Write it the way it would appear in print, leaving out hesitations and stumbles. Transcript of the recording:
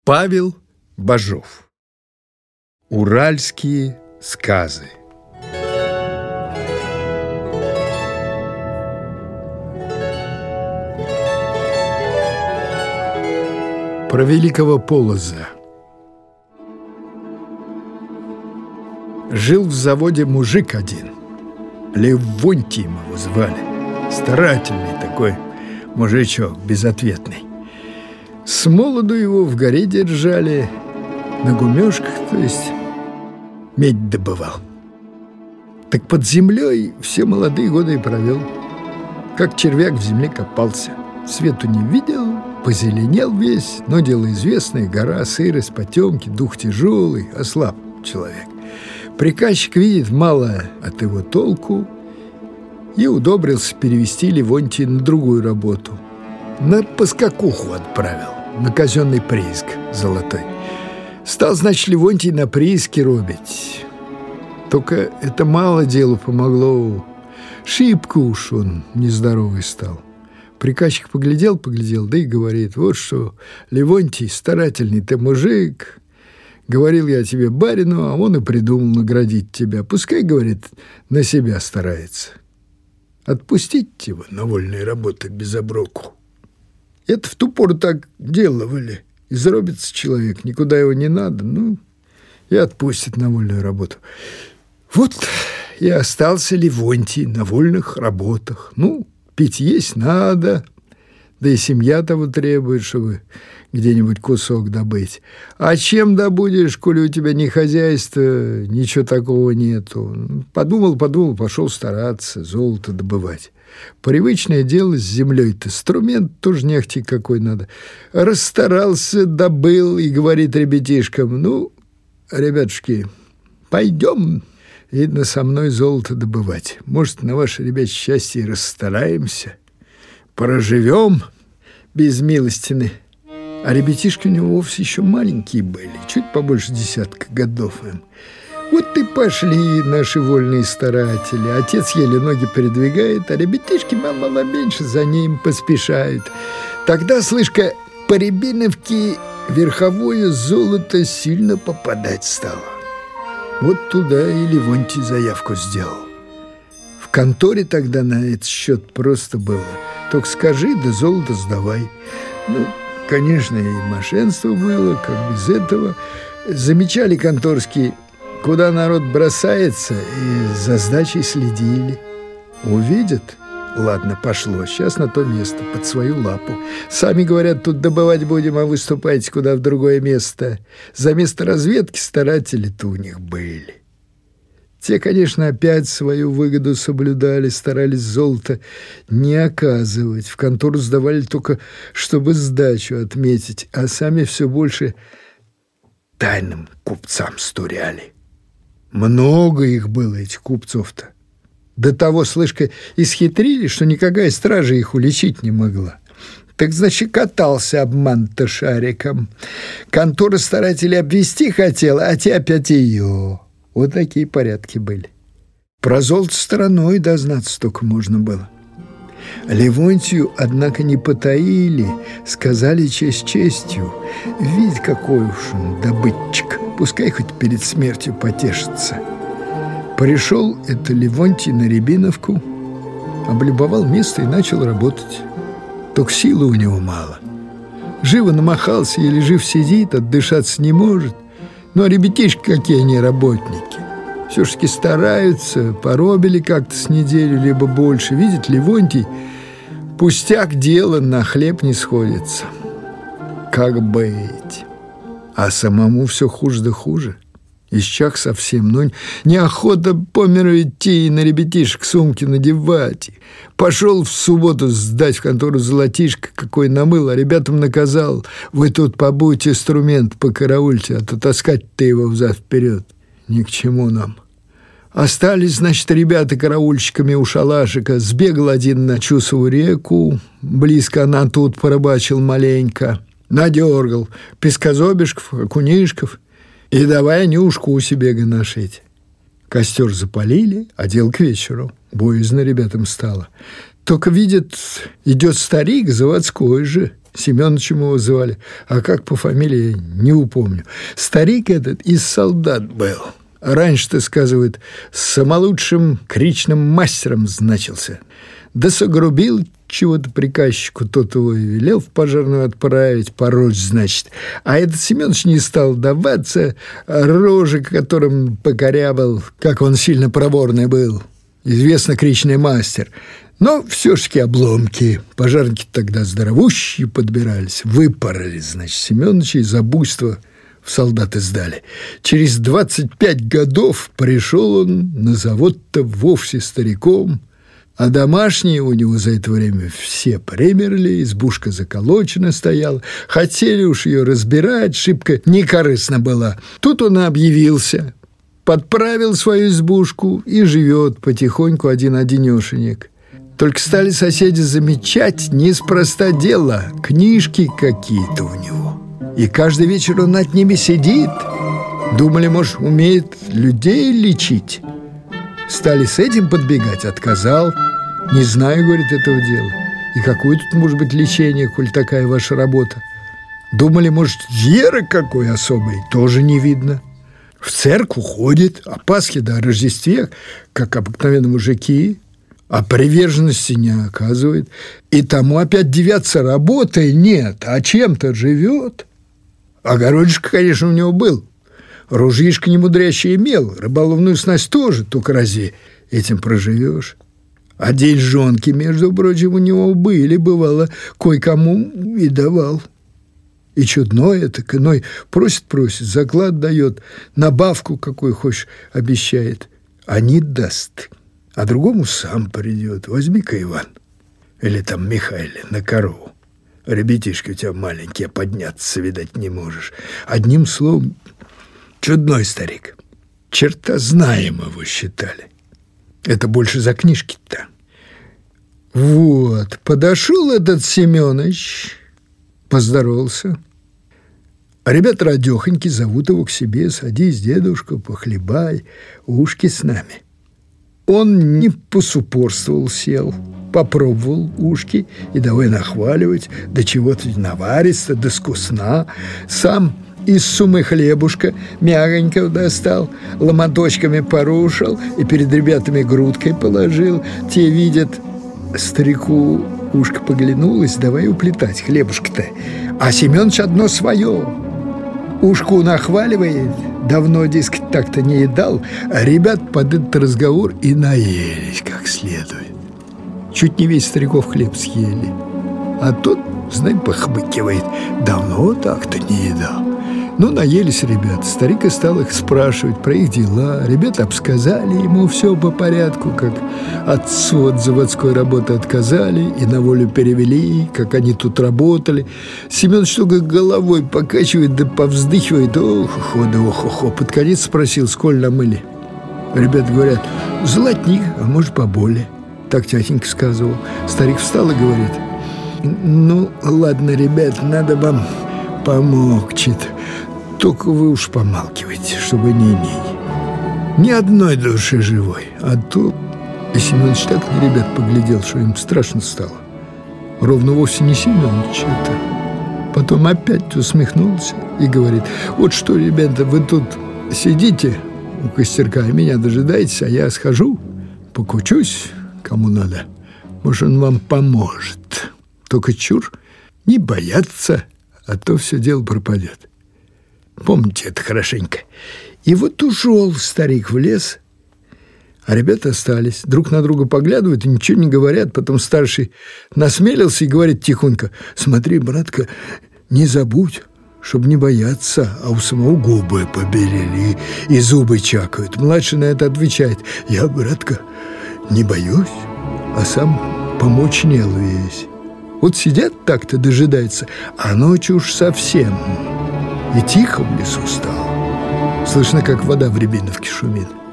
Павел Бажов. Уральские сказы. Про великого Полоза. Жил в заводе мужик один. Левонтий его звали. Старательный такой мужичок, безответный. С молоду его в горе держали, на гумёшках, то есть медь добывал. Так под землей все молодые годы и провел. Как червяк в земле копался. Свету не видел, позеленел весь, но дело известное: гора, сырость, потемки, дух тяжелый, ослаб человек. Приказчик видит мало от его толку и удобрился перевести Левонтия на другую работу. На поскакуху отправил, на казенный прииск золотой. Стал, значит, Левонтий на прииске робить. Только это мало делу помогло. Шибко уж он нездоровый стал. Приказчик поглядел, да и говорит: вот что, Левонтий, старательный ты мужик, говорил я тебе барину, а он и придумал наградить тебя. Пускай, говорит, на себя старается. Отпустить его на вольные работы без оброку. Это в ту пору так делали. И заробится человек, никуда его не надо, и отпустит на вольную работу. Вот и остался Левонтий на вольных работах. Пить есть надо, да и семья того требует, чтобы где-нибудь кусок добыть. А чем добудешь, коли у тебя ни хозяйства, ничего такого нету? Подумал, пошел стараться золото добывать. Привычное дело с землей-то, инструмент тоже не ахти какой надо. Расстарался, добыл и говорит ребятишкам: ребятушки, пойдем, видно, со мной золото добывать. Может, на ваше, ребят, счастье и расстараемся, проживем без милостины. А ребятишки у него вовсе еще маленькие были, чуть побольше 10 годов им. Вот и пошли наши вольные старатели. Отец еле ноги передвигает, а ребятишки мало меньше за ним поспешают. Тогда, слышка, по Рябиновке верховое золото сильно попадать стало. Вот туда и Левонтий заявку сделал. В конторе тогда на этот счет просто было: только скажи, да золото сдавай. Конечно, и мошенство было, как без этого. Замечали конторские, куда народ бросается, и за сдачей следили. Увидят: ладно, пошло, сейчас на то место, под свою лапу. Сами говорят, тут добывать будем, а выступайте куда в другое место. За место разведки старатели-то у них были. Те, конечно, опять свою выгоду соблюдали, старались золото не оказывать. В контору сдавали только, чтобы сдачу отметить, а сами все больше тайным купцам стуряли. Много их было, этих купцов-то. До того, слышка, исхитрили, что никакая стража их уличить не могла. Так, значит, катался обман-то шариком. Контора старателей обвести хотела, а те опять ее. Вот такие порядки были. Про золото стороной дознаться только можно было. Левонтию, однако, не потаили, сказали честь честью: видь, какой уж он добытчик, пускай хоть перед смертью потешится. Пришел это Левонтий на Рябиновку, облюбовал место и начал работать. Только силы у него мало. Живо намахался, еле жив сидит, отдышаться не может. Но ребятишки какие они работники. Все-таки стараются, поробили как-то с неделю, либо больше. Видит Левонтий, пустяк дело, на хлеб не сходится. Как быть? А самому все хуже да хуже. Исчах совсем, неохота по миру идти и на ребятишек сумки надевать. Пошел в субботу сдать в контору золотишко, какой намыл, а ребятам наказал: вы тут побудьте, инструмент покараульте, а то таскать-то его взад-вперед ни к чему нам. Остались, значит, ребята караульщиками у шалашика. Сбегал один на Чусову реку, близко она тут порыбачил маленько, надергал пескозобишков, окунишков, и давай нюшку у себя гоношить. Костер запалили, а дело к вечеру. Боязно ребятам стало. Только видит, идет старик заводской же, Семёнычем его звали, а как по фамилии не упомню. Старик этот из солдат был. Раньше-то, сказывают, самолучшим кричным мастером значился. Да согрубил чего-то приказчику, тот его и велел в пожарную отправить, порочь, значит. А этот Семёныч не стал даваться, рожи которым покорябал, как он сильно проворный был. Известно, кричный мастер. Но все-таки обломки. Пожарники тогда здоровущие подбирались. Выпороли, значит, Семёныча из-за буйства в солдаты сдали. Через 25 годов пришел он на завод-то вовсе стариком, а домашние у него за это время все примерли, избушка заколочена стояла. Хотели уж ее разбирать, шибко некорыстно была. Тут он объявился, подправил свою избушку и живет потихоньку один-одинешенек. Только стали соседи замечать, неспроста дело, книжки какие-то у него. И каждый вечер он над ними сидит. Думали, может, умеет людей лечить. Стали с этим подбегать, отказал. Не знаю, говорит, этого дела. И какое тут может быть лечение, коль такая ваша работа? Думали, может, веры какой особой, тоже не видно. В церковь ходит, о Пасхе да о Рождестве, как обыкновенные мужики, а приверженности не оказывает. И тому опять деваться работой нет, а чем-то живет. Огородишко, конечно, у него был. Ружьишко немудрящее имел, рыболовную снасть тоже, только разве этим проживешь? А деньжонки, между прочим, у него были, бывало, кое-кому и давал. И чудно это, иной просит, заклад дает, набавку какой хочешь обещает, а не даст. А другому сам придет. Возьми-ка, Иван, или там Михайле, на корову. Ребятишки у тебя маленькие, подняться, видать, не можешь. Одним словом, чудной старик. Черта знаемого считали. Это больше за книжки-то. Вот, подошел этот Семёныч, поздоровался. А ребята радёхоньки зовут его к себе: садись, дедушка, похлебай, ушки с нами. Он не посупорствовал, сел, попробовал ушки и давай нахваливать, да чего-то наваристо, да вкусно. Сам из сумы хлебушка мягонько достал, ломоточками порушил и перед ребятами грудкой положил. Те видят, старику ушко поглянулось, давай уплетать хлебушка-то. А Семёныч одно свое. Ушку нахваливает, давно, дескать, так-то не едал. А ребят под этот разговор и наелись как следует. Чуть не весь стариков хлеб съели. А тот, знай, похмыкивает, давно так-то не едал. Ну, наелись ребята. Старик и стал их спрашивать про их дела. Ребята обсказали ему все по порядку, как отцу от заводской работы отказали и на волю перевели, как они тут работали. Семёныч только головой покачивает да повздыхивает. Ох-хо, да ох-хо. Под конец спросил, сколь намыли. Ребята говорят, золотник, а может, поболее. Так тятенька сказывал. Старик встал и говорит, ну, ладно, ребят, надо вам помогчет. Только вы уж помалкивайте, чтобы ни одной души живой. А то и Семёныч так на ребят поглядел, что им страшно стало. Ровно вовсе не Семёныч это. Потом опять усмехнулся и говорит, вот что, ребята, вы тут сидите у костерка, меня дожидаетесь, а я схожу, покучусь, кому надо. Может, он вам поможет. Только чур, не бояться, а то все дело пропадет. Помните это хорошенько. И вот ушел старик в лес, а ребята остались. Друг на друга поглядывают и ничего не говорят. Потом старший насмелился и говорит тихонько, смотри, братка, не забудь, чтобы не бояться, а у самого губы побелели и зубы чакают. Младший на это отвечает, я, братка, не боюсь, а сам помочь не весь. Вот сидят так-то, дожидаются, а ночью уж совсем. И тихо в лесу стало. Слышно, как вода в рябиновке шумит.